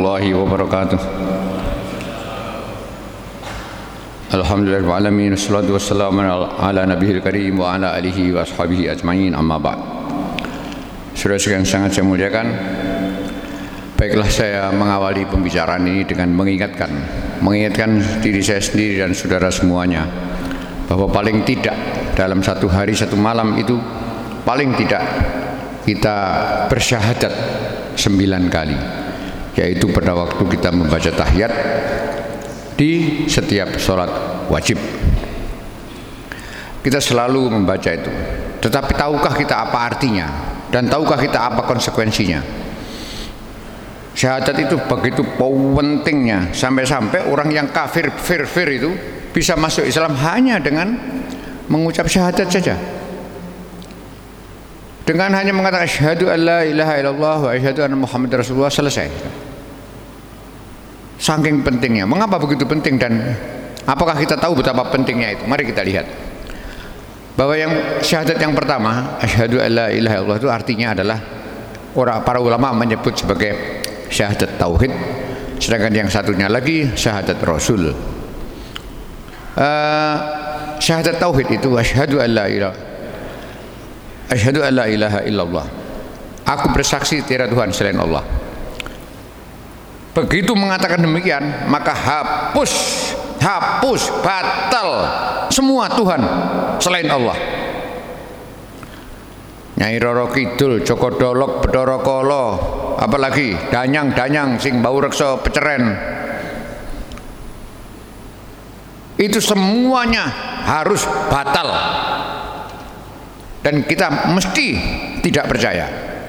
warahmatullahi wabarakatuh. Alhamdulillahirabbil alamin, wassalatu wassalamu ala nabiyil karim wa ala alihi wa ashabihi ajmain, amma ba'd. Saudara-saudara yang sangat saya muliakan, baiklah saya mengawali pembicaraan ini dengan mengingatkan diri saya sendiri dan saudara semuanya bahwa paling tidak dalam satu hari satu malam itu paling tidak kita bersyahadat 9 kali, yaitu pada waktu kita membaca tahiyat di setiap sholat wajib. Kita selalu membaca itu, tetapi tahukah kita apa artinya dan tahukah kita apa konsekuensinya? Syahadat itu begitu pentingnya, sampai-sampai orang yang kafir itu bisa masuk Islam hanya dengan mengucap syahadat saja. Dengan hanya mengatakan asyhadu an la ilaha illallah wa asyhadu anna Muhammadar Rasulullah, selesai. Saking pentingnya. Mengapa begitu penting dan apakah kita tahu betapa pentingnya itu? Mari kita lihat. Bahwa yang syahadat yang pertama, asyhadu an la ilaha illallah, itu artinya adalah para ulama menyebut sebagai syahadat tauhid, sedangkan yang satunya lagi syahadat rasul. Syahadat tauhid itu asyhadu an la ilaha illallah, aku bersaksi tiada Tuhan selain Allah. Begitu mengatakan demikian, maka hapus batal semua Tuhan selain Allah. Nyai Roro Kidul, Joko Dolok, Bedoro Kolo, apalagi danyang sing bau reksa peceren, itu semuanya harus batal. Dan kita mesti tidak percaya.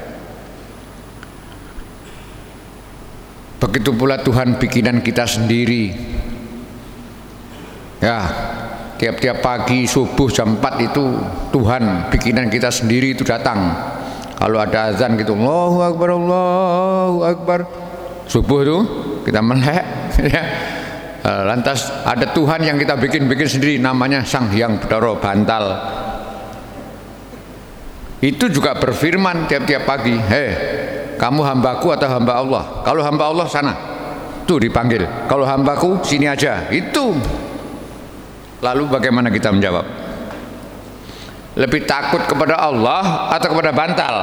Begitu pula Tuhan bikinan kita sendiri. Ya, tiap-tiap pagi subuh jam 4 itu Tuhan bikinan kita sendiri itu datang. Kalau ada azan gitu, Allahu Akbar. Subuh itu kita melek. Ya. Lantas ada Tuhan yang kita bikin sendiri, namanya Sang Hyang Bedoro Bantal. Itu juga berfirman tiap-tiap pagi, hei, kamu hambaku atau hamba Allah? Kalau hamba Allah sana, tuh dipanggil. Kalau hambaku sini aja, itu. Lalu bagaimana kita menjawab? Lebih takut kepada Allah atau kepada bantal?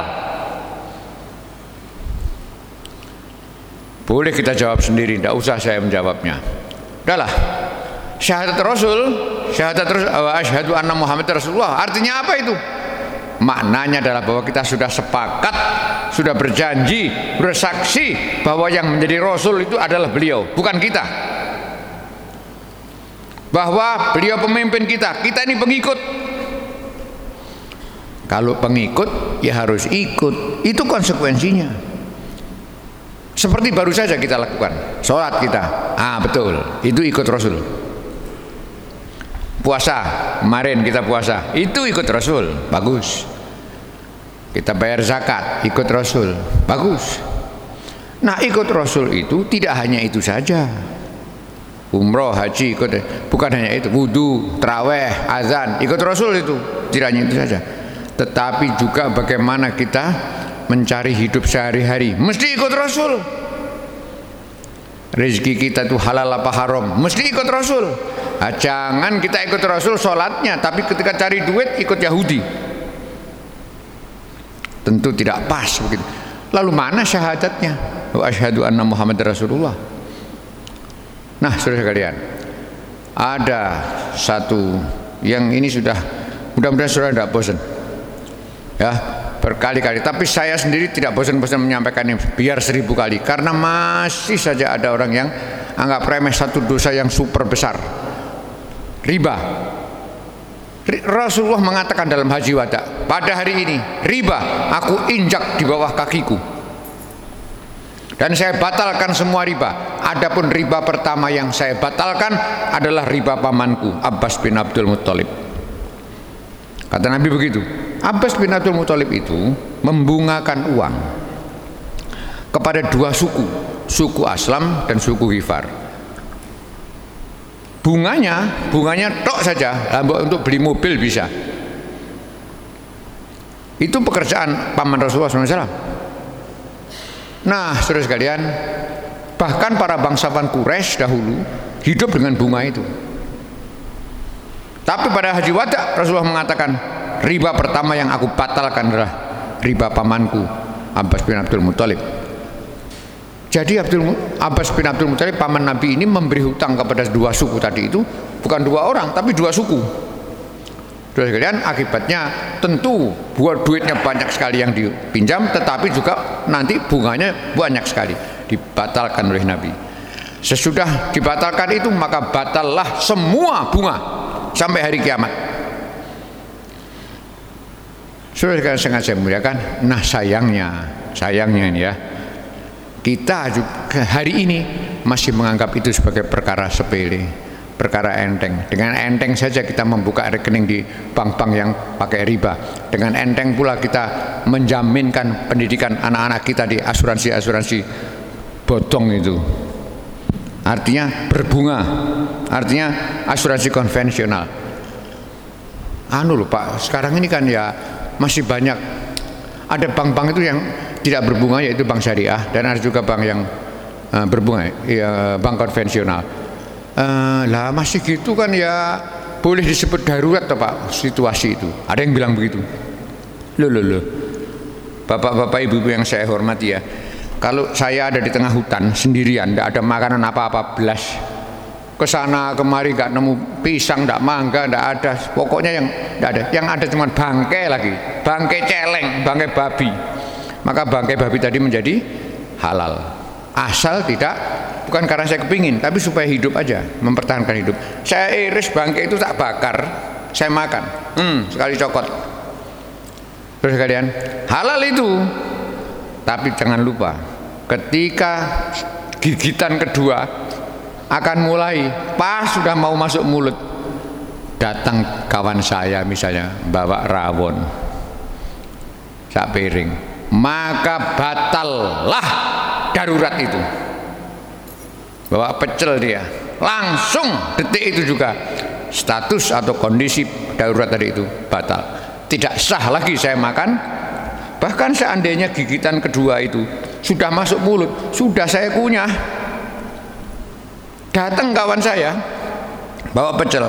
Boleh kita jawab sendiri, tidak usah saya menjawabnya. Udahlah. Syahadat Rasul, asyhadu anna Muhammadar Rasulullah, artinya apa itu? Maknanya adalah bahwa kita sudah sepakat, sudah berjanji, bersaksi bahwa yang menjadi Rasul itu adalah beliau, bukan kita. Bahwa beliau pemimpin kita ini pengikut. Kalau pengikut ya harus ikut, itu konsekuensinya. Seperti baru saja kita lakukan sholat kita, betul, itu ikut Rasul. Puasa, kemarin kita puasa, itu ikut Rasul, bagus. Kita bayar zakat, ikut Rasul, bagus. Nah, ikut Rasul itu tidak hanya itu saja. Umroh, haji, ikut, bukan hanya itu. Wudu, traweh, azan, ikut Rasul itu, tidak hanya itu saja. Tetapi juga bagaimana kita mencari hidup sehari-hari, mesti ikut Rasul. Rezeki kita itu halal apa haram, mesti ikut Rasul. Jangan kita ikut Rasul sholatnya, tapi ketika cari duit ikut Yahudi. Tentu tidak pas begitu. Lalu mana syahadatnya? Wa asyhadu anna Muhammadar Rasulullah. Nah, saudara sekalian, ada satu yang ini sudah, mudah-mudahan saudara tidak bosan. Ya, berkali-kali. Tapi saya sendiri tidak bosan-bosan menyampaikan ini, biar 1000 kali, karena masih saja ada orang yang anggap remeh satu dosa yang super besar. Riba. Rasulullah mengatakan dalam haji wada, pada hari ini riba aku injak di bawah kakiku dan saya batalkan semua riba. Adapun riba pertama yang saya batalkan adalah riba pamanku Abbas bin Abdul Muttalib. Kata Nabi begitu. Abbas bin Abdul Muttalib itu membungakan uang kepada 2 suku Aslam dan suku Ghifar. Bunganya tok saja, untuk beli mobil bisa. Itu pekerjaan paman Rasulullah SAW. Nah, saudara sekalian, Bahkan para bangsawan Quraisy dahulu hidup dengan bunga itu. Tapi pada Haji Wada Rasulullah mengatakan, riba pertama yang aku batalkan adalah riba pamanku Abbas bin Abdul Muthalib. Jadi Abbas bin Abdul Muthalib, paman Nabi ini, memberi hutang kepada dua suku tadi itu, bukan dua orang tapi dua suku. Terus sekalian, akibatnya tentu buat duitnya banyak sekali yang dipinjam, tetapi juga nanti bunganya banyak sekali, dibatalkan oleh Nabi. Sesudah dibatalkan itu, maka batallah semua bunga sampai hari kiamat. Sudah sangat saya muliakan. Nah sayangnya ini ya, kita juga hari ini masih menganggap itu sebagai perkara sepele, perkara enteng. Dengan enteng saja kita membuka rekening di bank-bank yang pakai riba. Dengan enteng pula kita menjaminkan pendidikan anak-anak kita di asuransi-asuransi bodong itu. Artinya berbunga, artinya asuransi konvensional. Loh Pak, sekarang ini kan ya masih banyak, ada bank-bank itu yang tidak berbunga, yaitu bank syariah, dan ada juga bank yang berbunga, ya, bank konvensional. Lah masih gitu kan ya, boleh disebut darurat toh Pak situasi itu. Ada yang bilang begitu. Loh. Bapak-bapak ibu-ibu yang saya hormati ya, kalau saya ada di tengah hutan sendirian, tidak ada makanan apa-apa belas, kesana kemari nggak nemu pisang, nggak mangga, nggak ada, pokoknya yang nggak ada, yang ada cuma bangkai lagi, bangkai celeng, bangkai babi. Maka bangkai babi tadi menjadi halal, asal tidak, bukan karena saya kepingin, tapi supaya hidup aja, mempertahankan hidup. Saya iris bangkai itu, tak bakar, saya makan, sekali cokot. Terus kalian, halal itu. Tapi jangan lupa, ketika gigitan kedua akan mulai, pas sudah mau masuk mulut, datang kawan saya misalnya bawa rawon sak piring, maka batallah darurat itu. Bawa pecel dia, langsung detik itu juga status atau kondisi darurat tadi itu batal, tidak sah lagi saya makan. Bahkan seandainya gigitan kedua itu sudah masuk mulut, sudah saya kunyah, datang kawan saya bawa pecel,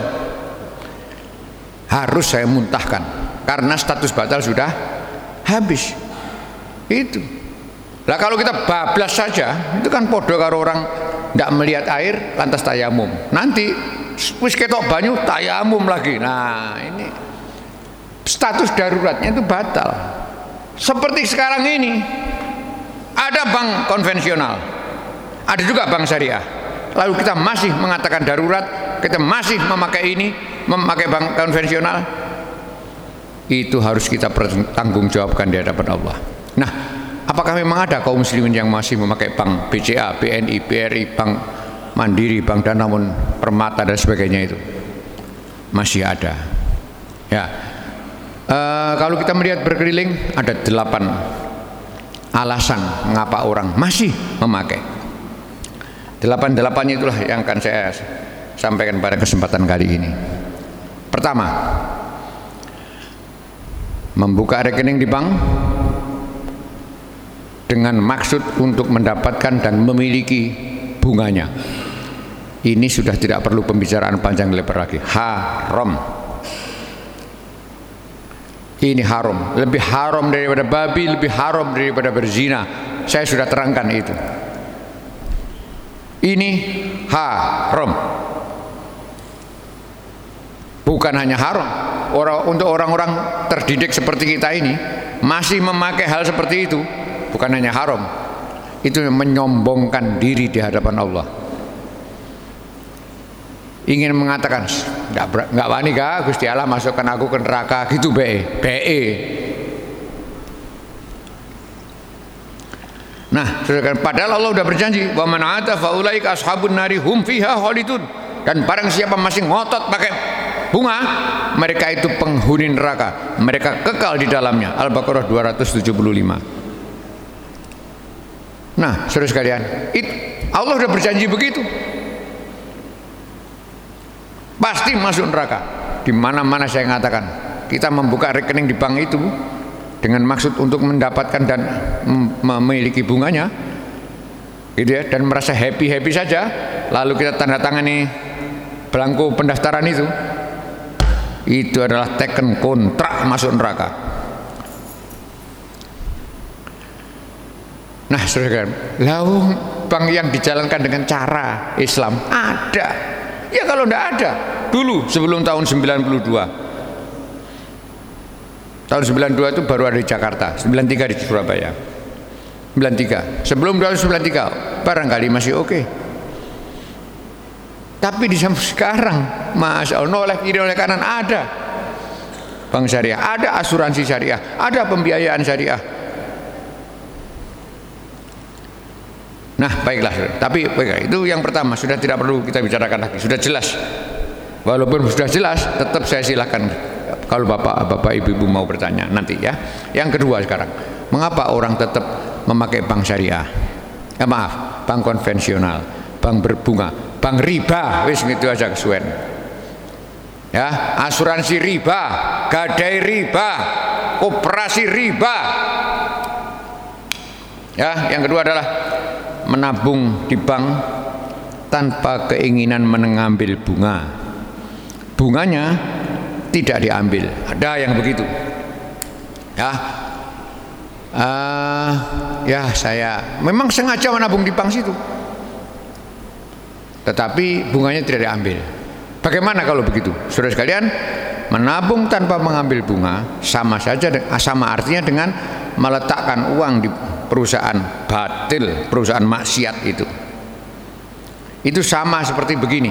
harus saya muntahkan karena status batal sudah habis. Itu lah, kalau kita bablas saja itu kan podo karo orang tidak melihat air lantas tayamum, nanti wis ketok banyu tayamum lagi. Nah ini status daruratnya itu batal. Seperti sekarang ini ada bank konvensional, ada juga bank syariah, lalu kita masih mengatakan darurat, kita masih memakai ini, memakai bank konvensional. Itu harus kita pertanggungjawabkan di hadapan Allah. Nah, apakah memang ada kaum muslimin yang masih memakai bank BCA, BNI, BRI, Bank Mandiri, Bank Danamon, Permata dan sebagainya itu? Masih ada ya. Kalau kita melihat berkeliling, ada 8 alasan mengapa orang masih memakai. 8-8-nya itulah yang akan saya sampaikan pada kesempatan kali ini. Pertama, membuka rekening di bank dengan maksud untuk mendapatkan dan memiliki bunganya. Ini sudah tidak perlu pembicaraan panjang lebar lagi, haram. Ini haram, lebih haram daripada babi, lebih haram daripada berzina. Saya sudah terangkan itu. Ini haram. Bukan hanya haram, untuk orang-orang terdidik seperti kita ini masih memakai hal seperti itu, bukan hanya haram, itu menyombongkan diri di hadapan Allah. Ingin mengatakan nggak wani ga Gusti Allah masukkan aku ke neraka gitu be. Nah, padahal Allah sudah berjanji, wa man ata fa ulaika ashabun nari hum fiha khalidun. Dan barang siapa masih ngotot pakai bunga, mereka itu penghuni neraka, mereka kekal di dalamnya. Al-Baqarah 275. Nah, saudara sekalian, Allah sudah berjanji begitu. Pasti masuk neraka. Di mana-mana saya mengatakan, kita membuka rekening di bank itu dengan maksud untuk mendapatkan dan memiliki bunganya, gitu ya, dan merasa happy saja, lalu kita tanda tangani belangko pendaftaran itu adalah teken kontrak masuk neraka. Nah, saudara, lalu bank yang dijalankan dengan cara Islam ada. Ya kalau tidak ada, dulu sebelum tahun 92. Tahun 92 itu baru ada di Jakarta, 93 di Surabaya. 93. Sebelum tahun 93 barangkali masih oke. Tapi di zaman sekarang, Masya Allah, oleh kiri oleh kanan ada bank syariah, ada asuransi syariah, ada pembiayaan syariah. Nah, baiklah. Tapi baiklah, itu yang pertama, sudah tidak perlu kita bicarakan lagi, sudah jelas. Walaupun sudah jelas, tetap saya silakan kalau bapak ibu mau bertanya nanti ya. Yang kedua sekarang, mengapa orang tetap memakai bank syariah? Bank konvensional, bank berbunga, bank riba, wis gitu aja kesuwen. Ya, asuransi riba, gadai riba, koperasi riba. Ya, yang kedua adalah menabung di bank tanpa keinginan mengambil bunga. Bunganya tidak diambil. Ada yang begitu. Ya, saya memang sengaja menabung di bank situ, tetapi bunganya tidak diambil. Bagaimana kalau begitu? Saudara sekalian, menabung tanpa mengambil bunga sama saja, sama artinya dengan meletakkan uang di perusahaan batil, perusahaan maksiat itu. Itu sama seperti begini.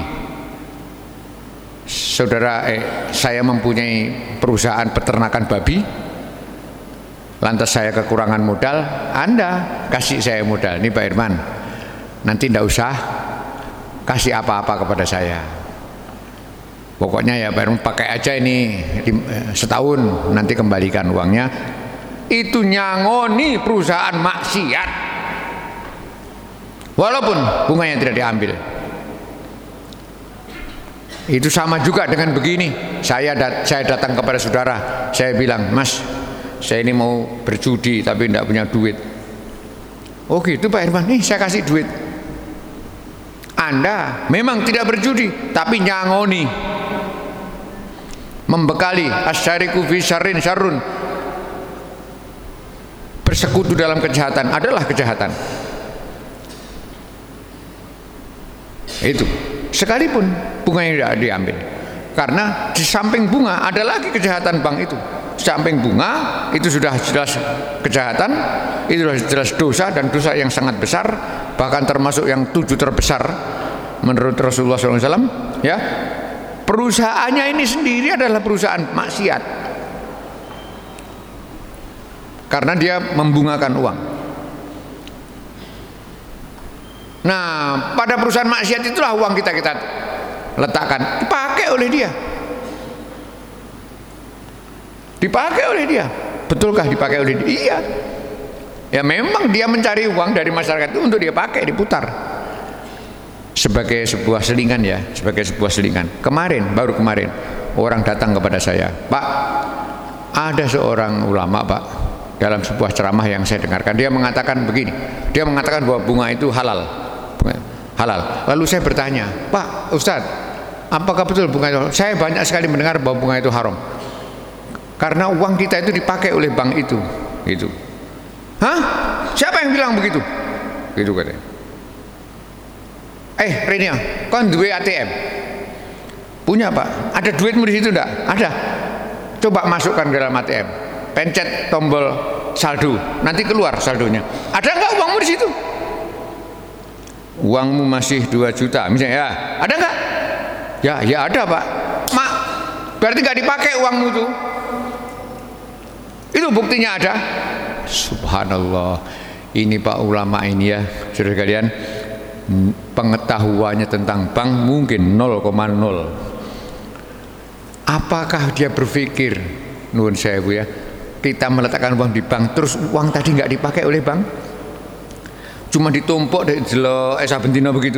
Saudara, saya mempunyai perusahaan peternakan babi, lantas saya kekurangan modal, Anda kasih saya modal. Ini Pak Irman, nanti tidak usah kasih apa-apa kepada saya, pokoknya ya Pak Irman pakai aja ini setahun, nanti kembalikan uangnya. Itu nyangoni perusahaan maksiat, walaupun bunganya tidak diambil. Itu sama juga dengan begini, saya datang kepada saudara, saya bilang, Mas, saya ini mau berjudi tapi tidak punya duit. Oh gitu Pak Irman, nih saya kasih duit. Anda memang tidak berjudi tapi nyangoni, membekali asyariku fi syarrin syarrun, bersekutu dalam kejahatan adalah kejahatan. Itu sekalipun bunganya tidak diambil, karena di samping bunga ada lagi kejahatan bank itu. Di samping bunga itu sudah jelas kejahatan, itu sudah jelas dosa, dan dosa yang sangat besar, bahkan termasuk yang 7 terbesar menurut Rasulullah SAW. Ya, perusahaannya ini sendiri adalah perusahaan maksiat, karena dia membungakan uang. Nah, pada perusahaan maksiat itulah uang kita letakkan, dipakai oleh dia. Dipakai oleh dia. Betulkah dipakai oleh dia? Iya. Ya memang dia mencari uang dari masyarakat itu untuk dia pakai, diputar. Sebagai sebuah selingan ya, sebagai sebuah selingan. Baru kemarin orang datang kepada saya, Pak, ada seorang ulama Pak, dalam sebuah ceramah yang saya dengarkan, dia mengatakan begini, dia mengatakan bahwa bunga itu halal. Lalu saya bertanya, Pak Ustadz, apakah betul bunga itu halal? Saya banyak sekali mendengar bahwa bunga itu haram, karena uang kita itu dipakai oleh bank itu. Gitu. Hah? Siapa yang bilang begitu? Gitu katanya. Renia, kau duwe ATM? Punya Pak. Ada duitmu di situ enggak? Ada. Coba masukkan ke dalam ATM, pencet tombol saldo, nanti keluar saldonya. Ada enggak uangmu di situ? Uangmu masih 2 juta misalnya, ya. Ada enggak? Ya ada Pak. Mak, berarti enggak dipakai uangmu itu. Itu buktinya ada. Subhanallah. Ini Pak ulama ini ya, saudara kalian, pengetahuannya tentang bank mungkin 0,0. Apakah dia berpikir, nuwun sewu ya, kita meletakkan uang di bank terus uang tadi nggak dipakai oleh bank, cuma ditumpuk dari jelo bendino begitu?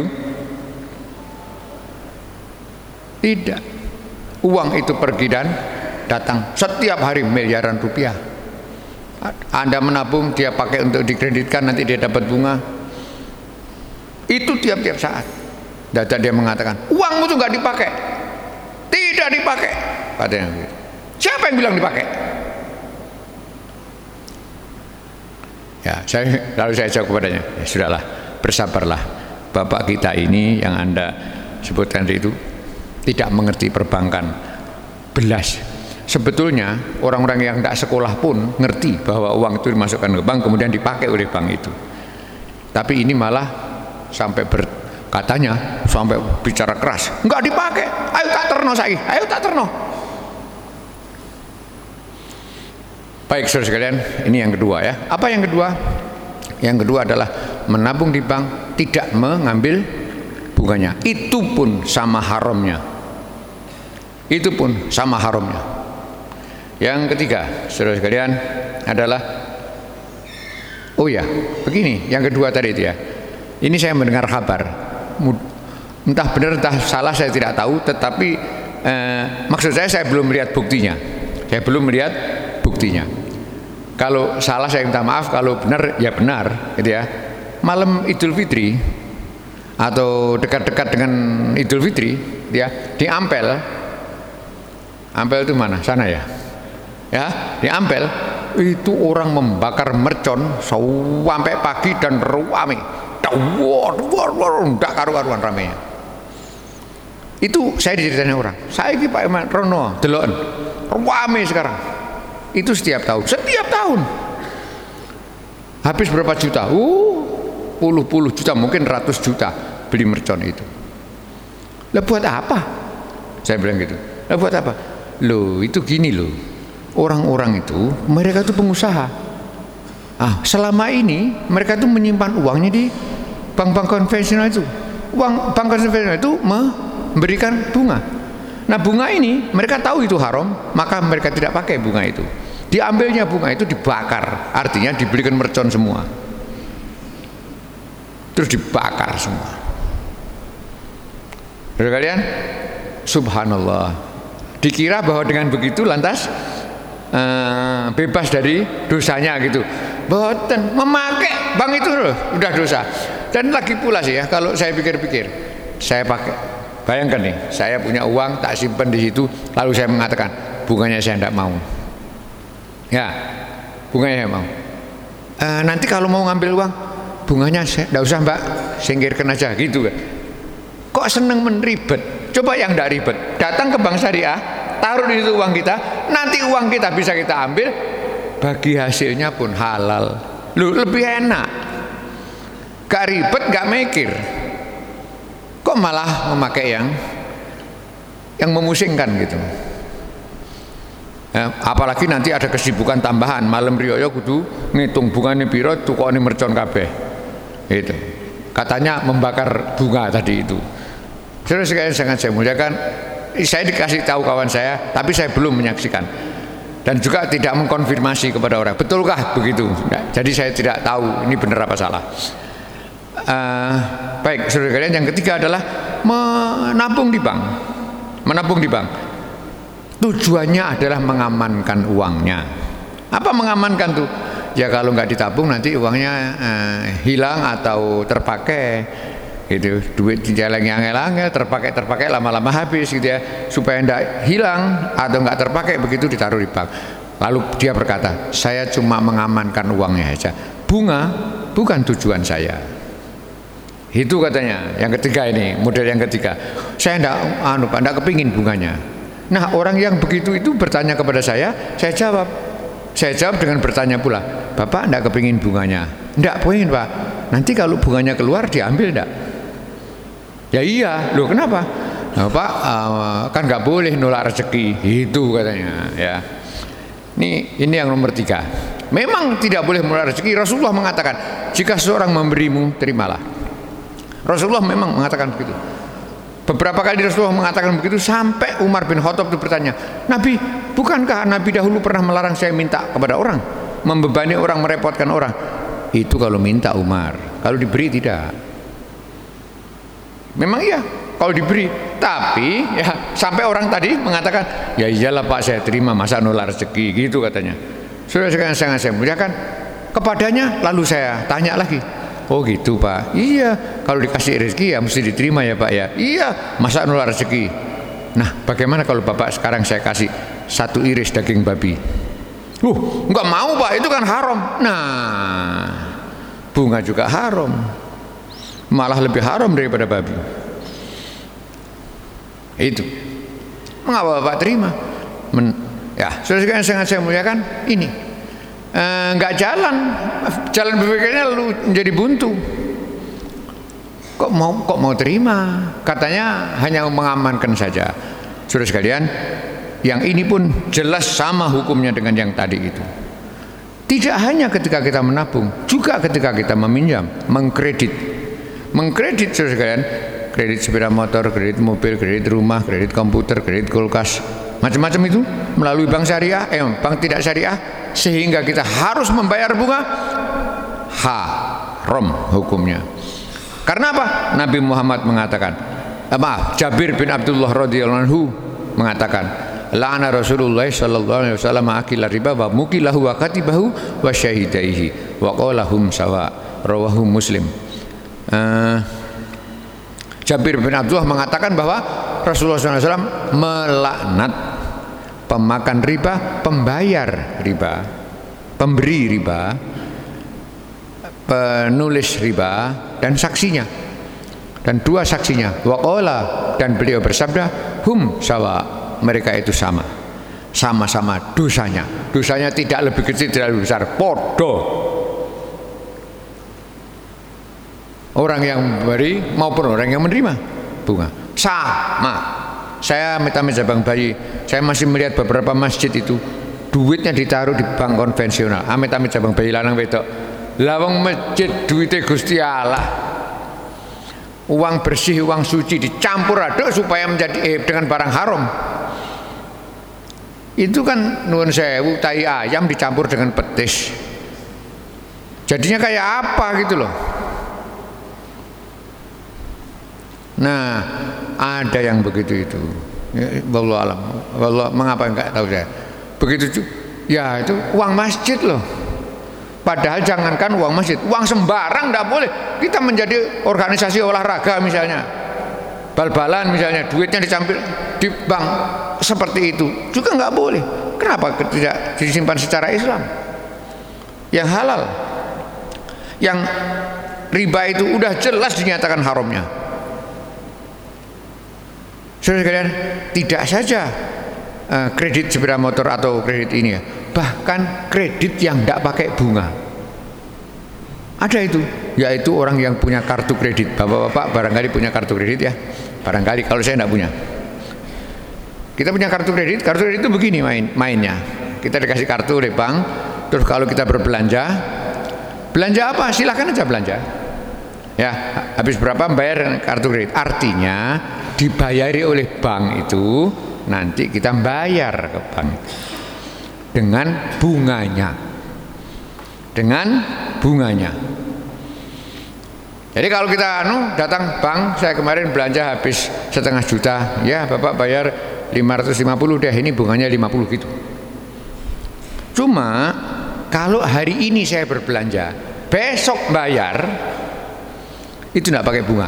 Tidak. Uang itu pergi dan datang setiap hari miliaran rupiah. Anda menabung, dia pakai untuk dikreditkan, nanti dia dapat bunga. Itu tiap-tiap saat. Dada dia mengatakan, uangmu tuh nggak dipakai. Tidak dipakai. Katanya gitu. Siapa yang bilang dipakai? Ya, lalu saya jawab kepadanya, ya sudahlah, bersabarlah. Bapak kita ini yang Anda sebutkan itu tidak mengerti perbankan belas. Sebetulnya orang-orang yang tidak sekolah pun ngerti bahwa uang itu dimasukkan ke bank kemudian dipakai oleh bank itu. Tapi ini malah sampai katanya sampai bicara keras, nggak dipakai. Ayo tak terno saya, ayo tak terno. Baik saudara sekalian, ini yang kedua ya. Apa yang kedua? Yang kedua adalah menabung di bank tidak mengambil bunganya. Itu pun sama haramnya. Itu pun sama haramnya. Yang ketiga, saudara sekalian, adalah oh ya, begini, yang kedua tadi itu ya. Ini saya mendengar kabar, entah benar entah salah saya tidak tahu, tetapi maksud saya belum melihat buktinya. Saya belum melihat buktinya. Kalau salah saya minta maaf, kalau benar ya benar, gitu ya. Malam Idul Fitri atau dekat-dekat dengan Idul Fitri, ya, di Ampel. Ampel itu mana? Sana ya. Ya, di Ampel itu orang membakar mercon sampai pagi dan rame. Ndak karu-karuan ramenya. Itu saya diceritain orang. Saya ini Pak Iman Rono, deloken. Rame sekarang. Itu setiap tahun. Habis berapa juta? Puluh juta, mungkin ratus juta beli mercon itu. Lah buat apa? Saya bilang gitu. Lah buat apa? Loh, itu gini loh. Orang-orang itu, mereka itu pengusaha. Selama ini mereka itu menyimpan uangnya di bank-bank konvensional itu. Bank konvensional itu memberikan bunga. Nah, bunga ini mereka tahu itu haram, maka mereka tidak pakai bunga itu. Diambilnya bunga itu dibakar, artinya dibelikan mercon semua. Terus dibakar semua. Saudara kalian, subhanallah. Dikira bahwa dengan begitu lantas bebas dari dosanya gitu. Boten, memakai bank itu loh, udah dosa. Dan lagi pula sih ya, kalau saya pikir-pikir, saya pakai. Bayangkan nih, saya punya uang tak simpan di situ, lalu saya mengatakan bunganya saya tidak mau. Ya, bunganya saya mau. Nanti kalau mau ngambil uang, bunganya saya tidak usah mbak, singkirkan aja gitu. Kok seneng menribet? Coba yang tidak ribet, datang ke bank syariah, taruh di situ uang kita, nanti uang kita bisa kita ambil, bagi hasilnya pun halal. Loh, lebih enak, gak ribet, gak mikir. Kok malah memakai yang memusingkan gitu. Ya, apalagi nanti ada kesibukan tambahan, malam riyo kudu ngitung bunganya piro, tukokne mercon kabeh. Itu katanya membakar bunga tadi itu. Saudara sekalian sangat saya muliakan, saya dikasih tahu kawan saya, tapi saya belum menyaksikan dan juga tidak mengkonfirmasi kepada orang betulkah begitu. Nah, jadi saya tidak tahu ini benar apa salah. Baik, saudara sekalian, yang ketiga adalah menabung di bank. Menabung di bank tujuannya adalah mengamankan uangnya. Apa mengamankan tuh? Ya kalau nggak ditabung nanti uangnya hilang atau terpakai gitu. Duit jalan yang angel-angel, terpakai lama-lama habis gitu ya. Supaya nggak hilang atau nggak terpakai, begitu ditaruh di bank. Lalu dia berkata, saya cuma mengamankan uangnya aja, bunga bukan tujuan saya. Itu katanya. Yang ketiga ini, model yang ketiga, saya enggak kepingin bunganya. Nah, orang yang begitu itu bertanya kepada saya jawab dengan bertanya pula, Bapak enggak kepingin bunganya? Enggak pengen Pak. Nanti kalau bunganya keluar diambil enggak? Ya iya. Loh kenapa? Nah, Pak, kan enggak boleh nolak rezeki. Itu katanya ya. Ini yang nomor 3. Memang tidak boleh menolak rezeki. Rasulullah mengatakan, jika seorang memberimu, terimalah. Rasulullah memang mengatakan begitu. Beberapa kali Rasulullah mengatakan begitu, sampai Umar bin Khattab itu bertanya, Nabi, bukankah Nabi dahulu pernah melarang saya minta kepada orang, membebani orang, merepotkan orang? Itu kalau minta Umar, kalau diberi tidak. Memang iya kalau diberi, tapi ya sampai orang tadi mengatakan, ya iyalah Pak, saya terima, masa nolak rezeki gitu katanya. Sudah sekarang sangat saya muliakan kepadanya. Lalu saya tanya lagi, Oh gitu Pak. Iya, kalau dikasih rezeki ya mesti diterima ya Pak ya. Iya, masa nolak rezeki. Nah, bagaimana kalau Bapak sekarang saya kasih 1 iris daging babi? Enggak mau Pak, itu kan haram. Nah, bunga juga haram. Malah lebih haram daripada babi. Itu. Mengapa Bapak terima? Ya, saudara yang sangat saya muliakan, ini enggak jalan berpikirnya lalu menjadi buntu. Kok mau terima? Katanya hanya mengamankan saja. Saudara sekalian, yang ini pun jelas sama hukumnya dengan yang tadi itu. Tidak hanya ketika kita menabung, juga ketika kita meminjam, mengkredit. Mengkredit, saudara sekalian, kredit sepeda motor, kredit mobil, kredit rumah, kredit komputer, kredit kulkas, macam-macam itu melalui bank syariah, bank tidak syariah, sehingga kita harus membayar bunga, haram hukumnya. Karena apa? Nabi Muhammad mengatakan, Jabir bin Abdullah radhiyallahu anhu mengatakan, la'ana Rasulullah sallallahu alaihi wasallam akila riba wa mukilahu wa katibahu wa syahidaihi wa qalahum sawa, rawahu Muslim. Jabir bin Abdullah mengatakan bahwa Rasulullah SAW melaknat pemakan riba, pembayar riba, pemberi riba, penulis riba, dan saksinya. Dan 2 saksinya, waqala, dan beliau bersabda, hum sawa, mereka itu sama-sama dosanya. Dosanya tidak lebih kecil, tidak lebih besar, podo. Orang yang memberi maupun orang yang menerima bunga sama. Saya amit-amit Bang Bayi, saya masih melihat beberapa masjid itu duitnya ditaruh di bank konvensional. Amit-amit Bang Bayi lanang wedok. Lawang masjid duitnya Gusti Allah. Uang bersih, uang suci dicampur aduk supaya menjadi dengan barang haram. Itu kan nuwun sewu, tai ayam dicampur dengan petis. Jadinya kayak apa gitu loh. Nah, ada yang begitu itu. Wallahu alam. Wallah, mengapa enggak tahu saya. Begitu ya, itu uang masjid loh. Padahal jangankan uang masjid, uang sembarang enggak boleh. Kita menjadi organisasi olahraga misalnya, bal-balan misalnya, duitnya dicampur di bank seperti itu juga enggak boleh. Kenapa tidak disimpan secara Islam yang halal? Yang riba itu udah jelas dinyatakan haramnya. Saudara sekalian, tidak saja kredit sepeda motor atau kredit ini ya, bahkan kredit yang tidak pakai bunga ada itu, yaitu orang yang punya kartu kredit. Bapak-bapak barangkali punya kartu kredit ya, barangkali, kalau saya tidak punya. Kita punya kartu kredit itu begini mainnya. Kita dikasih kartu oleh bank, terus kalau kita belanja apa, silahkan aja belanja ya, habis berapa bayar kartu kredit, artinya dibayari oleh bank itu, nanti kita bayar ke bank dengan bunganya. Jadi kalau kita datang bank, saya kemarin belanja habis 1,5 juta, ya Bapak bayar 550 deh, ini bunganya 50 gitu. Cuma kalau hari ini saya berbelanja, besok bayar, itu tidak pakai bunga.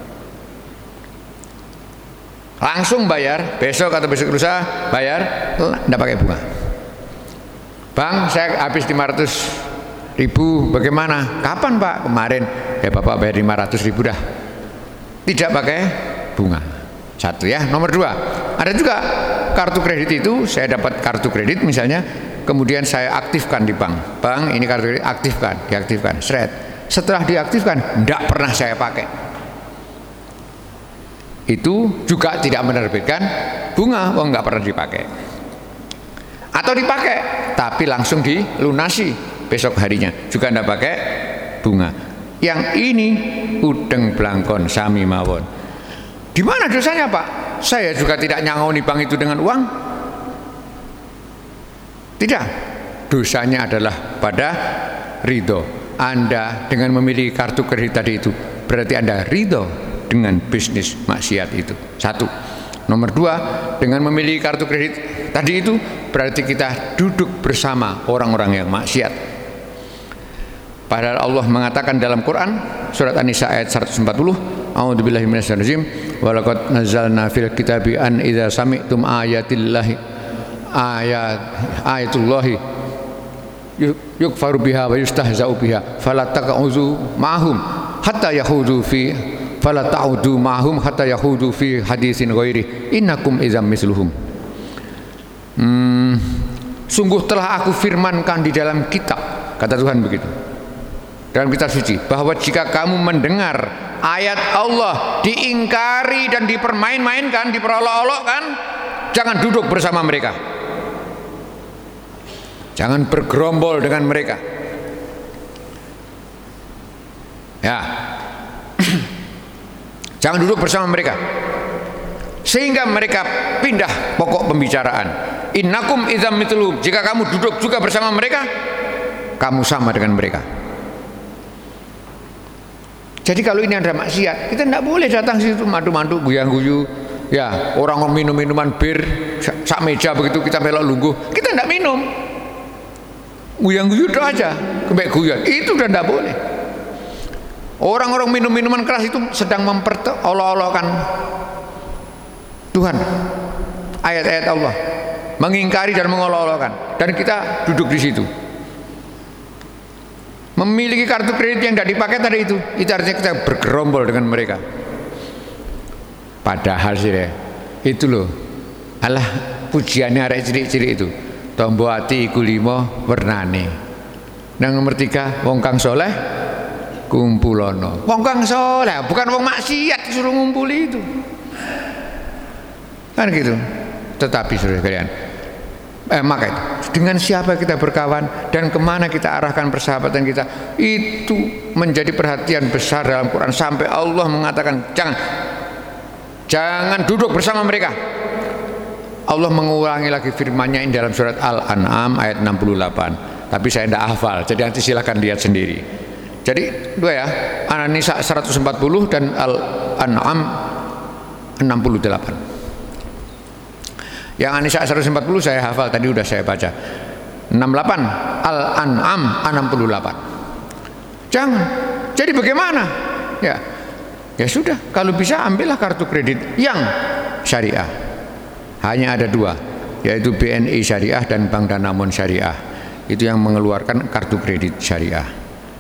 Langsung bayar, besok atau besok lusa bayar, tidak pakai bunga. Bang, saya habis 500.000, bagaimana? Kapan Pak? Kemarin. Ya Bapak bayar 500.000 dah, tidak pakai bunga. Satu ya. Nomor 2, ada juga kartu kredit itu, saya dapat kartu kredit misalnya, kemudian saya aktifkan di bank. Bang, ini kartu kredit, diaktifkan, seret. Setelah diaktifkan, tidak pernah saya pakai. Itu juga tidak menerbitkan bunga, nggak pernah dipakai. Atau dipakai tapi langsung dilunasi besok harinya, juga tidak pakai bunga. Yang ini udeng blangkon sami mawon. Di mana dosanya Pak? Saya juga tidak nyangoni bank itu dengan uang. Tidak. Dosanya adalah pada ridho. Anda dengan memiliki kartu kredit tadi itu, berarti Anda ridho dengan bisnis maksiat itu. 1. Nomor 2, dengan memiliki kartu kredit tadi itu, berarti kita duduk bersama orang-orang yang maksiat. Padahal Allah mengatakan dalam Quran surat An-Nisa ayat 140, a'udzubillahi minasyaitonir rajim, wa laqad nazzalna fil kitabi an idza sami'tum ayatullahi yukfaru biha wa yustahza'u biha fala taq'udu ma'hum hatta yahudu fi haditsin ghairi innakum idzam misluhum. Sungguh telah aku firmankan di dalam kitab, kata Tuhan begitu, dalam kitab suci, bahwa jika kamu mendengar ayat Allah diingkari dan dipermain-mainkan, diperolok-olokkan, jangan duduk bersama mereka, jangan bergerombol dengan mereka, ya. Jangan duduk bersama mereka sehingga mereka pindah pokok pembicaraan. Innakum idzam mithlum, jika kamu duduk juga bersama mereka, kamu sama dengan mereka. Jadi kalau ini ada maksiat, kita tidak boleh datang situ mandu-mandu, guyang-guyu, ya, orang minum minuman bir sak meja begitu, kita melok lungguh, kita tidak minum, guyang-guyu itu aja, kembali guyon, itu sudah tidak boleh. Orang-orang minum minuman keras itu sedang memperolok-olokkan Tuhan, ayat-ayat Allah, mengingkari dan mengolok-olokkan, dan kita duduk di situ. Memiliki kartu kredit yang tidak dipakai tadi itu artinya kita bergerombol dengan mereka. Padahal sih itu loh, alah pujiannya arek cilik-cilik itu, tombo ati iku 5 wernane. Nang nomor 3, wong kang soleh kumpulono. Wong kang soleh, bukan wong maksiat disuruh ngumpuli itu, kan gitu. Tetapi saudara kalian, maka itu, dengan siapa kita berkawan dan kemana kita arahkan persahabatan kita, itu menjadi perhatian besar dalam Quran, sampai Allah mengatakan jangan duduk bersama mereka. Allah mengulangi lagi firman-Nya dalam surat Al-An'am ayat 68, tapi saya tidak hafal, jadi nanti silakan lihat sendiri. Jadi dua ya, An-Nisa 140 dan Al-An'am 68. Yang An-Nisa 140 saya hafal, tadi udah saya baca. 68, Al-An'am 68. Jangan. Jadi bagaimana? Ya sudah, kalau bisa ambillah kartu kredit yang syariah. Hanya ada 2, yaitu BNI Syariah dan Bank Danamon Syariah. Itu yang mengeluarkan kartu kredit syariah.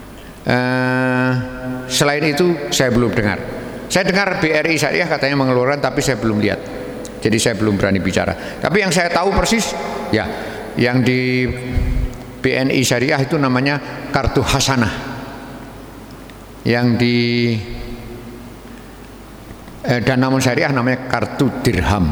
Selain itu saya belum dengar. Saya dengar BRI Syariah katanya mengeluarkan, tapi saya belum lihat. Jadi saya belum berani bicara. Tapi yang saya tahu persis, ya, yang di BNI Syariah itu namanya kartu hasanah. Yang di Danamon Syariah namanya kartu dirham.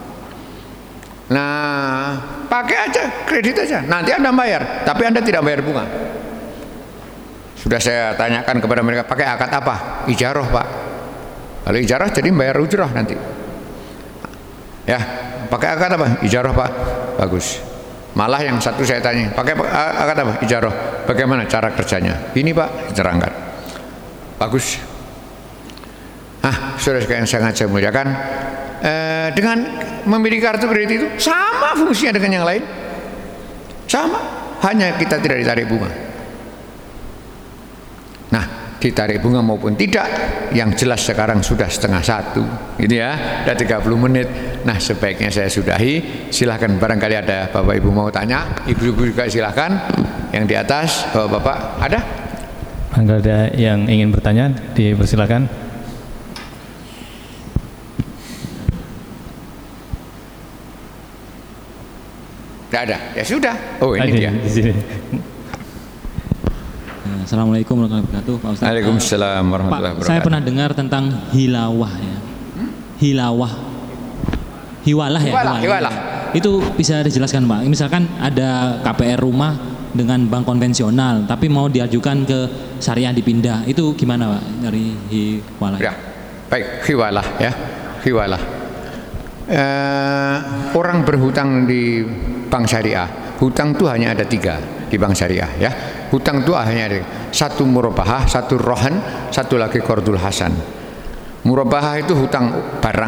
Nah, pakai aja, kredit aja. Nanti Anda bayar, tapi Anda tidak bayar bunga. Sudah saya tanyakan kepada mereka, pakai akad apa? Ijarah, Pak. Kalau ijarah jadi bayar ujrah nanti. Ya, pakai akad apa? Ijarah, Pak. Bagus. Malah yang satu saya tanya, pakai akad apa? Ijarah. Bagaimana cara kerjanya? Ini, Pak, diterangkan. Bagus. Saudara sekalian sangat saya muliakan, dengan memiliki kartu kredit itu sama fungsinya dengan yang lain. Sama, hanya kita tidak ditarik bunga. Nah, ditarik bunga maupun tidak, yang jelas sekarang sudah 12:30 gitu ya, ada 30 menit. Nah, sebaiknya saya sudahi. Silahkan, barangkali ada bapak ibu mau tanya, ibu-ibu juga silahkan. Yang di atas, bapak-bapak ada? Barangkali ada yang ingin bertanya, dipersilakan. Tidak ada, ya sudah. Oh, ini dia. Di sini. Assalamualaikum warahmatullahi wabarakatuh, Pak Ustaz. Waalaikumsalam warahmatullahi wabarakatuh. Saya pernah dengar tentang hilawah ya. Hiwalah. Itu bisa dijelaskan, Pak. Misalkan ada KPR rumah dengan bank konvensional, tapi mau diajukan ke syariah dipindah, itu gimana, Pak? Dari hiwalah. Ya, baik, hiwalah ya, hiwalah. Orang berhutang di bank syariah, hutang itu hanya ada 3 di bank syariah ya. Hutang itu hanya ada 1 murabahah, 1 rohan, 1 lagi qardul hasan. Murabahah itu hutang barang,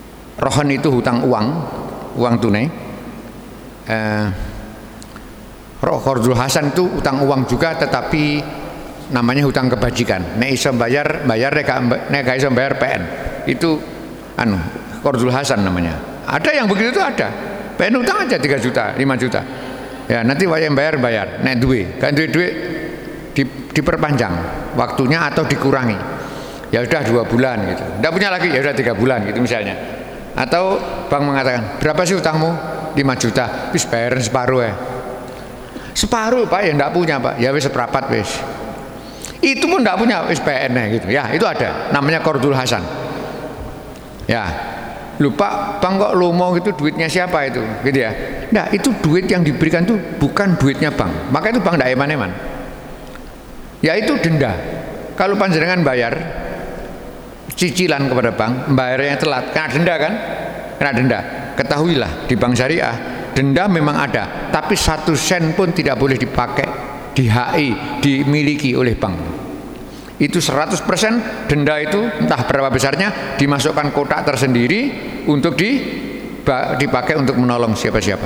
rohan itu hutang uang tunai, Qardul hasan itu utang uang juga, tetapi namanya hutang kebajikan. Nek iso bayar nek gak iso bayar PN. Itu qardul hasan namanya. Ada yang begitu tuh ada. PN utang aja 3 juta, 5 juta. Ya, nanti wayang bayar. Nek duwe, kan duwe diperpanjang waktunya atau dikurangi. Ya udah 2 bulan gitu. Enggak punya lagi, ya udah 3 bulan gitu misalnya. Atau bank mengatakan, "Berapa sih utangmu?" 5 juta. Wis bayarin separuh ya. Separuh Pak, ya enggak punya Pak. Ya wis seprapat wis. Itu pun enggak punya, wis PN gitu. Ya, itu ada. Namanya qardul hasan. Ya. Lupa bang kok lomo gitu, duitnya siapa itu? Gitu ya. Nah, itu duit yang diberikan tuh bukan duitnya bank. Maka itu bank enggak eman-eman. Ya itu denda. Kalau panjenengan bayar cicilan kepada bank, bayarnya telat, kena denda kan? Kena denda. Ketahuilah di bank syariah denda memang ada, tapi 1 sen pun tidak boleh dipakai, di HI, dimiliki oleh bank. Itu 100% denda itu entah berapa besarnya dimasukkan kotak tersendiri untuk dipakai untuk menolong siapa-siapa.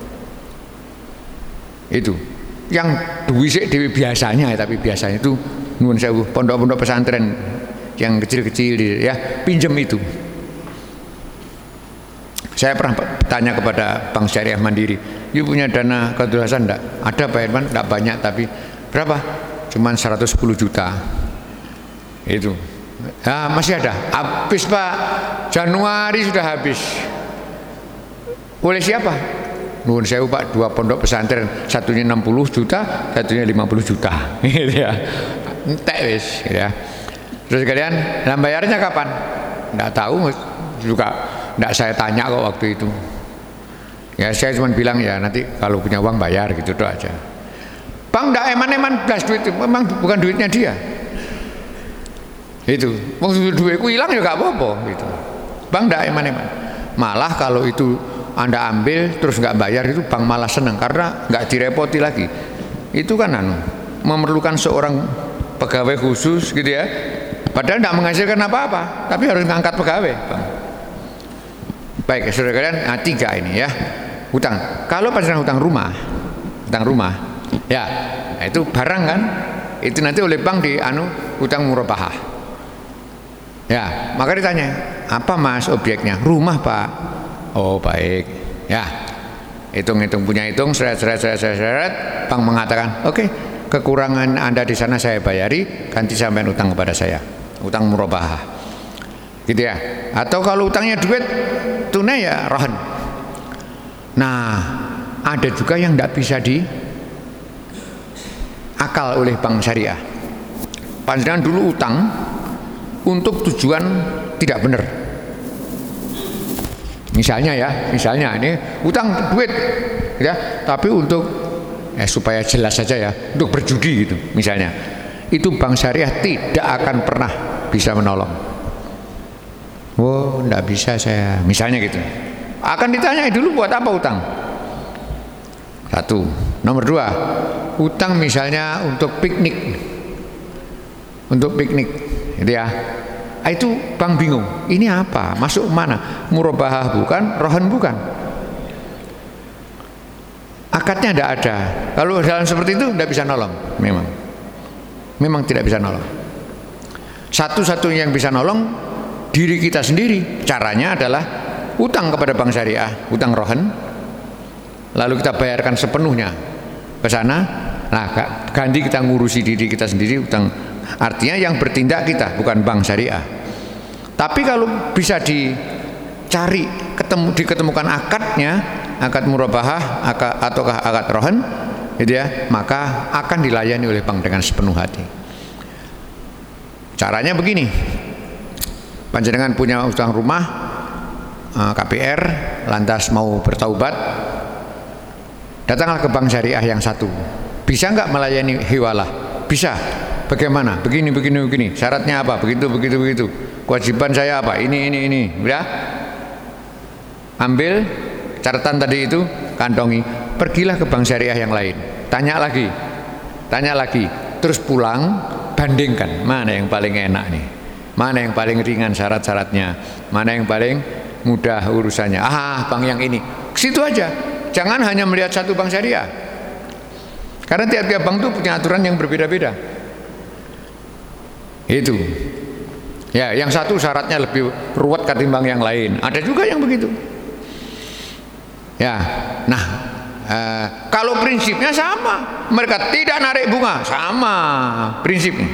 Itu yang duit dewi biasanya, tapi biasanya itu nuwun sewu pondok-pondok pesantren yang kecil-kecil ya pinjem itu. Saya pernah tanya kepada Bank Syariah Mandiri, "You punya dana qardul hasan enggak?" "Ada Pak Herman, enggak banyak tapi." "Berapa?" "Cuman 110 juta." Itu. "Ah, masih ada." "Habis Pak, Januari sudah habis." "Oleh siapa?" "Nuwun sewu Pak, 2 pondok pesantren, satunya 60 juta, satunya 50 juta." Gitu ya. Entek wis, gitu ya. Terus kalian, "Nah bayarnya kapan?" "Enggak tahu juga, enggak saya tanya kok waktu itu." Ya saya cuma bilang ya nanti kalau punya uang bayar gitu doang aja. Bang enggak eman-eman belas duit itu, memang bukan duitnya dia. Itu, wong duitku hilang ya gak apa-apa gitu. Bang enggak eman-eman. Malah kalau itu Anda ambil terus nggak bayar, itu bank malah senang karena nggak direpoti lagi. Itu kan memerlukan seorang pegawai khusus gitu ya. Padahal nggak menghasilkan apa-apa, tapi harus ngangkat pegawai. Bang. Baik, saudara kalian, 3 ini ya. Hutang. Kalau pasangan hutang rumah, ya, itu barang kan, itu nanti oleh bank hutang murabahah. Ya, maka ditanya, "Apa Mas objeknya?" "Rumah Pak." "Oh baik." Ya, hitung-hitung punya hitung, seret. Bank mengatakan, "Oke, kekurangan Anda di sana saya bayari, ganti sampean utang kepada saya, utang murabahah." Gitu ya. Atau kalau utangnya duit tunai ya rohan. Nah, ada juga yang tidak bisa diakal oleh bank syariah. Panjenengan dulu utang untuk tujuan tidak benar. Misalnya ini utang duit ya, tapi untuk supaya jelas saja ya, untuk berjudi gitu misalnya. Itu bank syariah tidak akan pernah bisa menolong. "Oh, enggak bisa saya." Misalnya gitu. Akan ditanya dulu buat apa utang? 1. Nomor 2, utang misalnya untuk piknik. Untuk piknik, gitu ya. Itu bank bingung. Ini apa? Masuk mana? Murabahah bukan, rohan bukan. Akadnya tidak ada. Kalau dalam seperti itu tidak bisa nolong. Memang tidak bisa nolong. Satu-satunya yang bisa nolong diri kita sendiri. Caranya adalah utang kepada bank syariah, utang rohan, lalu kita bayarkan sepenuhnya ke sana. Nah, ganti kita ngurusi diri kita sendiri, utang. Artinya yang bertindak kita, bukan bank syariah. Tapi kalau bisa dicari, diketemukan akadnya, akad murabahah ataukah akad rohan, gitu ya, maka akan dilayani oleh bank dengan sepenuh hati. Caranya begini: panjenengan punya utang rumah, KPR, lantas mau bertaubat, datanglah ke bank syariah yang satu. Bisa nggak melayani hiwalah? Bisa. Bagaimana? Begini. Syaratnya apa? Begitu. Kewajiban saya apa? Ini. Ya. Ambil catatan tadi itu, kantongi. Pergilah ke bank syariah yang lain. Tanya lagi. Terus pulang, bandingkan mana yang paling enak nih. Mana yang paling ringan syarat-syaratnya. Mana yang paling mudah urusannya. Bank yang ini. Ke situ aja. Jangan hanya melihat satu bank syariah. Karena tiap-tiap bank itu punya aturan yang berbeda-beda. Itu. Ya, yang satu syaratnya lebih ruwet ketimbang yang lain. Ada juga yang begitu. Ya, nah kalau prinsipnya sama, mereka tidak narik bunga, sama prinsipnya.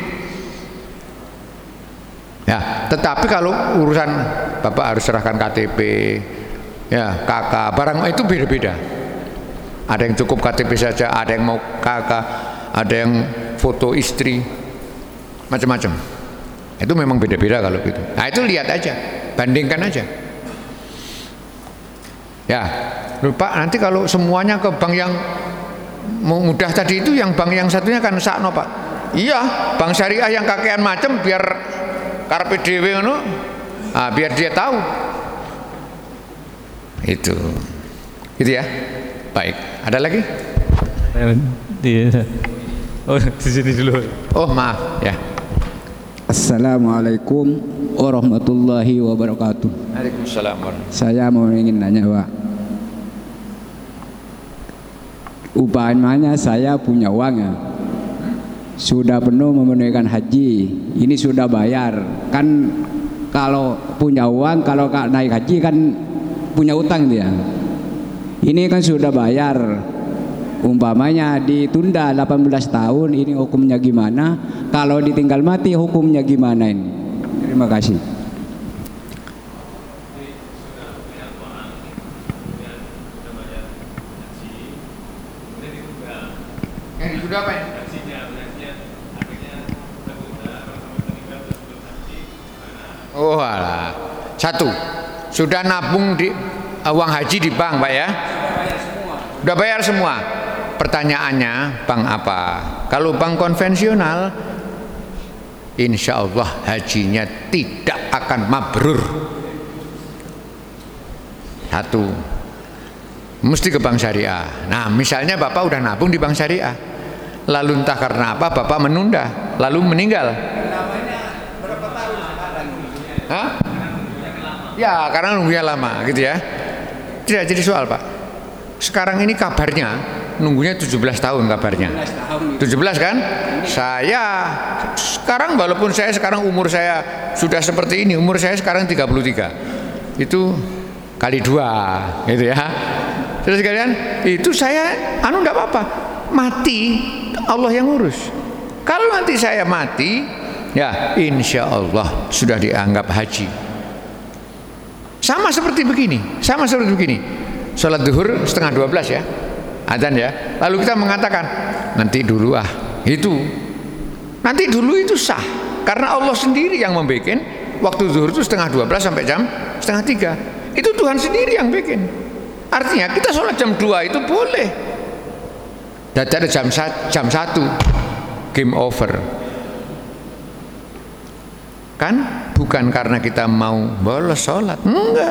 Ya, tetapi kalau urusan Bapak harus serahkan KTP, ya KK, barang itu beda-beda. Ada yang cukup KTP saja, ada yang mau KK, ada yang foto istri, macam-macam. Itu memang beda-beda kalau gitu. Nah itu lihat aja, bandingkan aja. Ya, lupa nanti kalau semuanya ke bank yang mudah tadi itu, yang bank yang satunya kan sakno Pak. Iya, bank syariah yang kakean macam biar karepe dhewe ngono, biar dia tahu. Itu ya. Baik, ada lagi? Oh, di sini dulu. Oh, maaf ya. Assalamualaikum warahmatullahi wabarakatuh. Waalaikumsalam. Saya mau ingin nanya Pak, umpamanya saya punya uang ya, sudah penuh memenuhi haji, ini sudah bayar, kan kalau punya uang kalau naik haji kan punya utang dia. Ini kan sudah bayar, umpamanya ditunda 18 tahun, ini hukumnya gimana? Kalau ditinggal mati hukumnya gimana ini? Terima kasih. Yang ditunda apa ya? Oh alah. Satu, sudah nabung di uang haji di bank Pak ya? Sudah bayar semua. Pertanyaannya bank apa? Kalau bank konvensional, insya Allah hajinya tidak akan mabrur. Satu, mesti ke bank syariah. Nah misalnya Bapak udah nabung di bank syariah, lalu entah karena apa Bapak menunda, lalu meninggal. Berapa tahun sekarang? Hah? Ya karena nunggunya lama gitu ya. Tidak jadi soal Pak. Sekarang ini kabarnya nunggunya 17 tahun kabarnya. 17 kan? Saya sekarang walaupun saya sekarang umur saya sudah seperti ini, umur saya sekarang 33. Itu kali 2 gitu ya. Terus kalian itu saya enggak apa-apa. Mati Allah yang urus. Kalau nanti saya mati, ya insya Allah sudah dianggap haji. Sama seperti begini. Sholat zuhur setengah 12 ya, adzan ya. Lalu kita mengatakan nanti dulu itu nanti dulu itu sah karena Allah sendiri yang membuat waktu zuhur itu setengah 12 sampai jam setengah 3. Itu Tuhan sendiri yang bikin. Artinya kita sholat jam 2 itu boleh. Dari jam 1 game over. Kan bukan karena kita mau bolos sholat, enggak.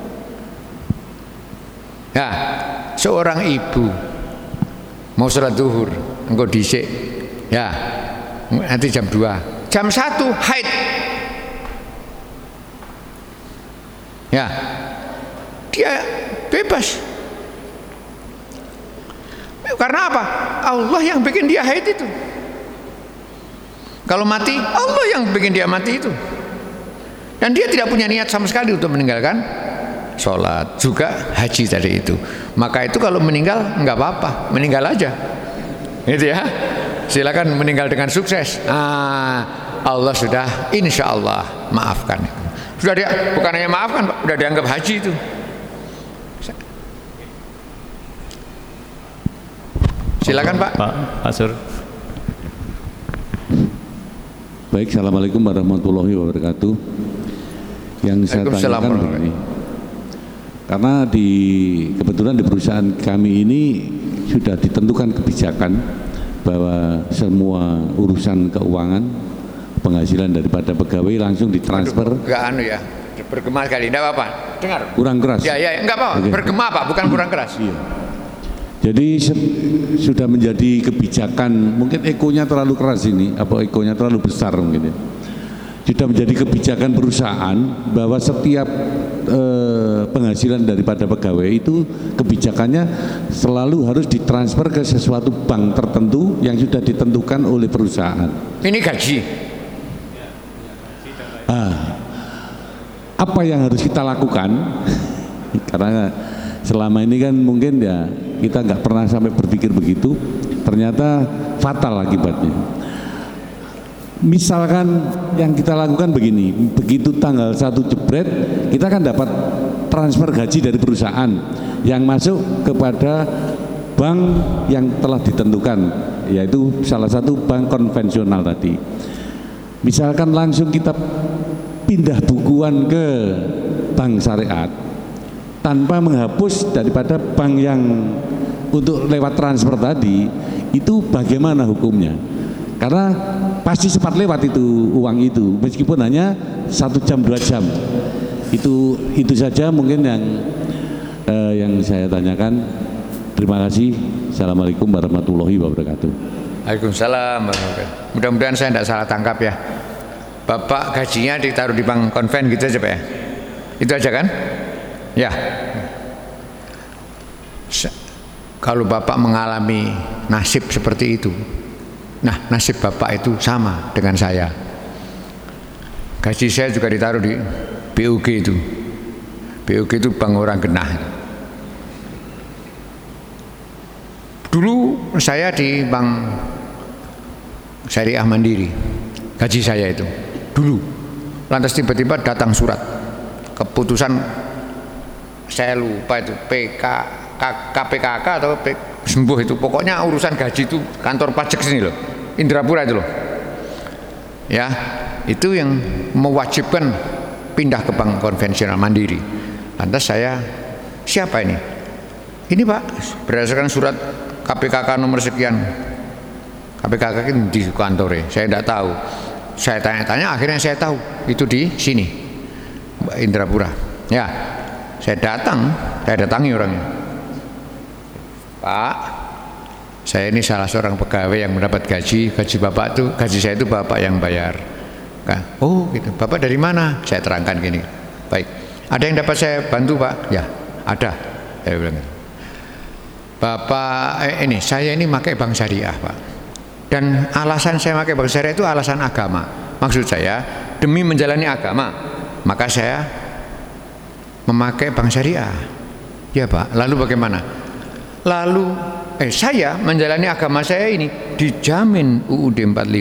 Ya, seorang ibu mau sholat zuhur, engkau dhisik, ya, nanti jam 2, jam 1 haid, ya, dia bebas. Karena apa? Allah yang bikin dia haid itu. Kalau mati, Allah yang bikin dia mati itu. Dan dia tidak punya niat sama sekali untuk meninggalkan sholat, juga haji tadi itu. Maka itu kalau meninggal enggak apa-apa, meninggal aja. Gitu ya. Silakan meninggal dengan sukses. Allah sudah insya Allah maafkan. Sudah dia bukan hanya maafkan, Pak, sudah dianggap haji itu. Silakan Pak. Pak Sur. Baik, assalamualaikum warahmatullahi wabarakatuh. Yang saya tanyakan begini, karena kebetulan di perusahaan kami ini sudah ditentukan kebijakan bahwa semua urusan keuangan, penghasilan daripada pegawai langsung ditransfer. Enggak bergema sekali, enggak apa-apa. Dengar. Kurang keras. Ya, enggak apa-apa. Okay. Bergema Pak, bukan kurang keras. Iya. Jadi sudah menjadi kebijakan, mungkin ekonya terlalu keras ini, apa ekonya terlalu besar mungkin ya. sudah menjadi kebijakan perusahaan bahwa setiap penghasilan daripada pegawai itu kebijakannya selalu harus ditransfer ke sesuatu bank tertentu yang sudah ditentukan oleh perusahaan. Ini gaji. Apa yang harus kita lakukan? Karena selama ini kan mungkin ya kita nggak pernah sampai berpikir begitu, ternyata fatal akibatnya. Misalkan yang kita lakukan begini, begitu tanggal 1 jebret kita kan dapat transfer gaji dari perusahaan yang masuk kepada bank yang telah ditentukan, yaitu salah satu bank konvensional tadi. Misalkan langsung kita pindah bukuan ke bank syariat tanpa menghapus daripada bank yang untuk lewat transfer tadi, itu bagaimana hukumnya? Karena pasti sempat lewat itu uang itu, meskipun hanya 1 jam 2 jam. Itu saja mungkin yang saya tanyakan. Terima kasih. Assalamualaikum warahmatullahi wabarakatuh. Waalaikumsalam warahmatullahi wabarakatuh. Mudah-mudahan saya tidak salah tangkap ya. Bapak gajinya ditaruh di bank konven gitu aja Pak ya? Itu aja kan? Ya. Kalau Bapak mengalami nasib seperti itu, nah nasib Bapak itu sama dengan saya. Gaji saya juga ditaruh di BUG itu. BUG itu bank orang genah. Dulu saya di bank Syariah Mandiri, gaji saya itu dulu. Lantas tiba-tiba datang surat keputusan, saya lupa itu KPKK atau sembuh itu, pokoknya urusan gaji itu kantor pajak sini loh, Indrapura itu loh ya, itu yang mewajibkan pindah ke bank konvensional Mandiri. Lantas saya, siapa ini Pak, berdasarkan surat KPKK nomor sekian, KPKK ini di kantor saya tidak tahu, saya tanya-tanya akhirnya saya tahu itu di sini Indrapura ya. Saya datangi orangnya, Pak, saya ini salah seorang pegawai yang mendapat gaji Bapak itu, gaji saya itu Bapak yang bayar. Oh gitu, Bapak dari mana? Saya terangkan gini. Baik, ada yang dapat saya bantu Pak? Ya ada. Saya bilang, Bapak saya ini pakai bank syariah Pak, dan alasan saya pakai bank syariah itu alasan agama. Maksud saya demi menjalani agama maka saya memakai bank syariah. Ya Pak, lalu bagaimana? Lalu saya menjalani agama saya ini dijamin UUD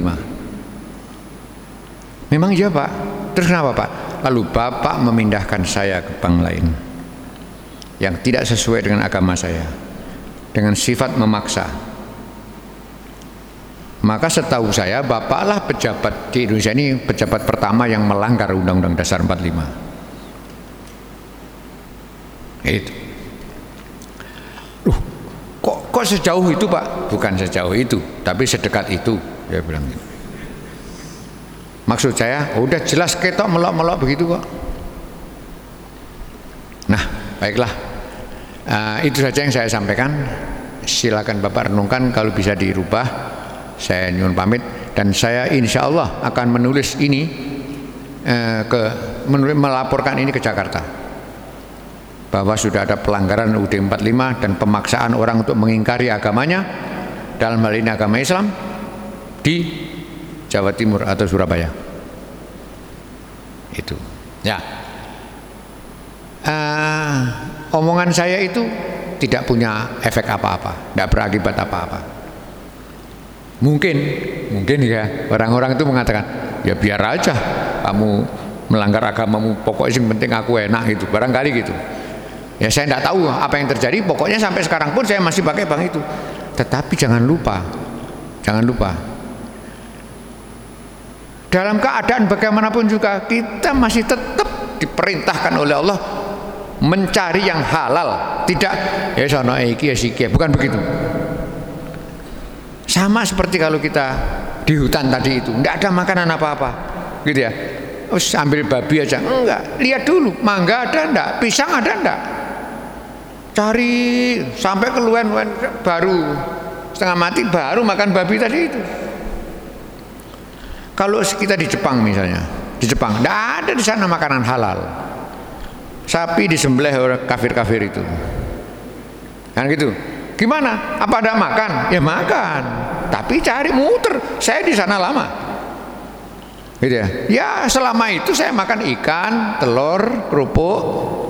45. Memang iya Pak. Terus kenapa Pak? Lalu Bapak memindahkan saya ke bank lain yang tidak sesuai dengan agama saya, dengan sifat memaksa. Maka setahu saya Bapaklah pejabat di Indonesia ini, pejabat pertama yang melanggar Undang-Undang Dasar 45. Itu. Kok sejauh itu Pak? Bukan sejauh itu, tapi sedekat itu, dia bilang gitu. Maksud saya, udah jelas ketok melok-melok begitu kok. Nah, baiklah. Itu saja yang saya sampaikan. Silakan Bapak renungkan, kalau bisa dirubah. Saya nyuwun pamit, dan saya insya Allah akan menulis ini melaporkan ini ke Jakarta, bahwa sudah ada pelanggaran UUD 45 dan pemaksaan orang untuk mengingkari agamanya, dalam hal ini agama Islam, di Jawa Timur atau Surabaya. Itu ya. Omongan saya itu tidak punya efek apa-apa, tidak berakibat apa-apa. Mungkin ya orang-orang itu mengatakan, ya biar aja kamu melanggar agamamu, pokoknya yang penting aku enak gitu, barangkali gitu. Ya saya tidak tahu apa yang terjadi, pokoknya sampai sekarang pun saya masih pakai bank itu. Tetapi jangan lupa, dalam keadaan bagaimanapun juga kita masih tetap diperintahkan oleh Allah mencari yang halal, tidak ya sono iki ya siki, bukan begitu. Sama seperti kalau kita di hutan tadi itu, tidak ada makanan apa-apa, gitu ya. Terus ambil babi aja, enggak, lihat dulu, mangga ada enggak, pisang ada enggak. Cari sampai keluar baru setengah mati baru makan babi tadi itu. Kalau kita di Jepang misalnya, di Jepang. Tidak ada di sana makanan halal. Sapi disembelih oleh kafir-kafir itu. Kan gitu. Gimana? Apa ada makan? Ya makan. Tapi cari muter. Saya di sana lama. Gitu ya. Ya selama itu saya makan ikan, telur, kerupuk,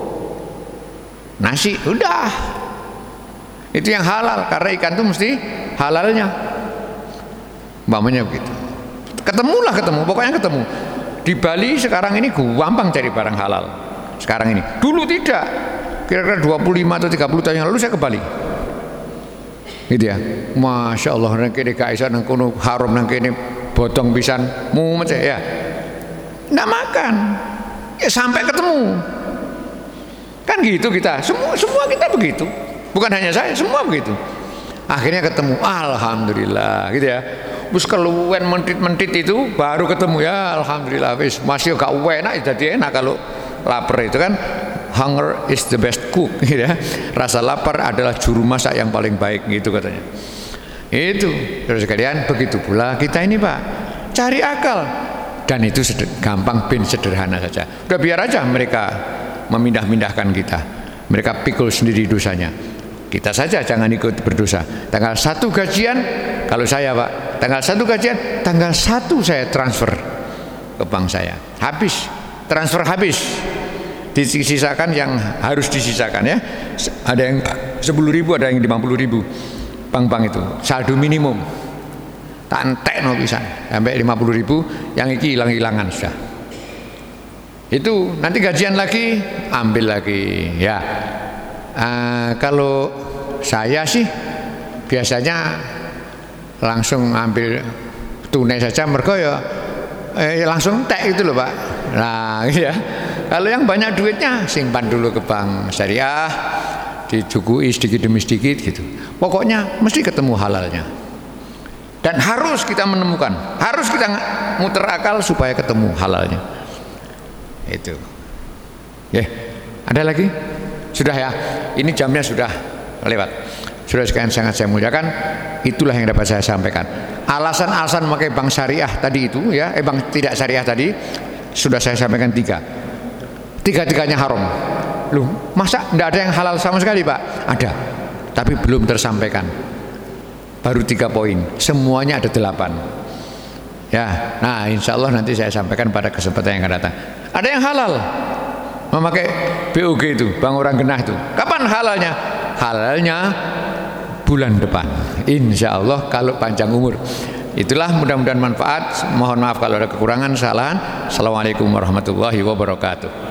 nasi, udah. Itu yang halal karena ikan itu mesti halalnya. Umpamanya begitu. Ketemu, pokoknya ketemu. Di Bali sekarang ini gampang cari barang halal. Sekarang ini. Dulu tidak. Kira-kira 25 atau 30 tahun yang lalu saya ke Bali. Gitu ya. Masya Allah, nang kene gak iso nang kono haram, nang kene botong pisan mumet ya. Nggak makan. Ya sampai ketemu. Kan gitu kita. Semua kita begitu. Bukan hanya saya, semua begitu. Akhirnya ketemu. Alhamdulillah, gitu ya. Terus keluwen mentit itu baru ketemu, ya alhamdulillah wis masih gak enak, jadi enak kalau lapar itu kan. Hunger is the best cook, gitu ya. Rasa lapar adalah juru masak yang paling baik, gitu katanya. Itu terus sekalian, begitu pula kita ini Pak, cari akal, dan itu gampang bin sederhana saja. Udah biar aja mereka memindah-mindahkan kita, mereka pikul sendiri dosanya. Kita saja jangan ikut berdosa. Tanggal 1 gajian, kalau saya Pak, tanggal 1 gajian, tanggal 1 saya transfer ke bank saya. Habis, transfer habis. Disisakan yang harus disisakan ya. Ada yang 10.000, ada yang 50.000. Bank-bank itu saldo minimum. Tak entekno pisan sampai 50.000, yang iki hilang-hilangan sudah. Itu nanti gajian lagi, ambil lagi ya. Kalau saya sih biasanya langsung ambil tunai saja, mergo ya langsung tek itu loh Pak. Nah ya. Kalau yang banyak duitnya simpan dulu ke bank syariah, dicukui sedikit demi sedikit gitu. Pokoknya mesti ketemu halalnya. Dan harus kita menemukan, harus kita muter akal supaya ketemu halalnya. Itu. Ada lagi? Sudah ya. Ini jamnya sudah lewat. Sudah sekalian sangat saya muliakan, itulah yang dapat saya sampaikan. Alasan-alasan memakai bank syariah tadi itu ya, bank tidak syariah tadi sudah saya sampaikan 3. Tiga-tiganya haram. Loh, masa tidak ada yang halal sama sekali Pak? Ada, tapi belum tersampaikan. Baru 3 poin, semuanya ada 8. Ya, nah insya Allah nanti saya sampaikan pada kesempatan yang akan datang. Ada yang halal memakai BOG itu, bank orang genah itu. Kapan halalnya? Halalnya bulan depan, insya Allah kalau panjang umur. Itulah, mudah-mudahan manfaat. Mohon maaf kalau ada kekurangan, kesalahan. Assalamualaikum warahmatullahi wabarakatuh.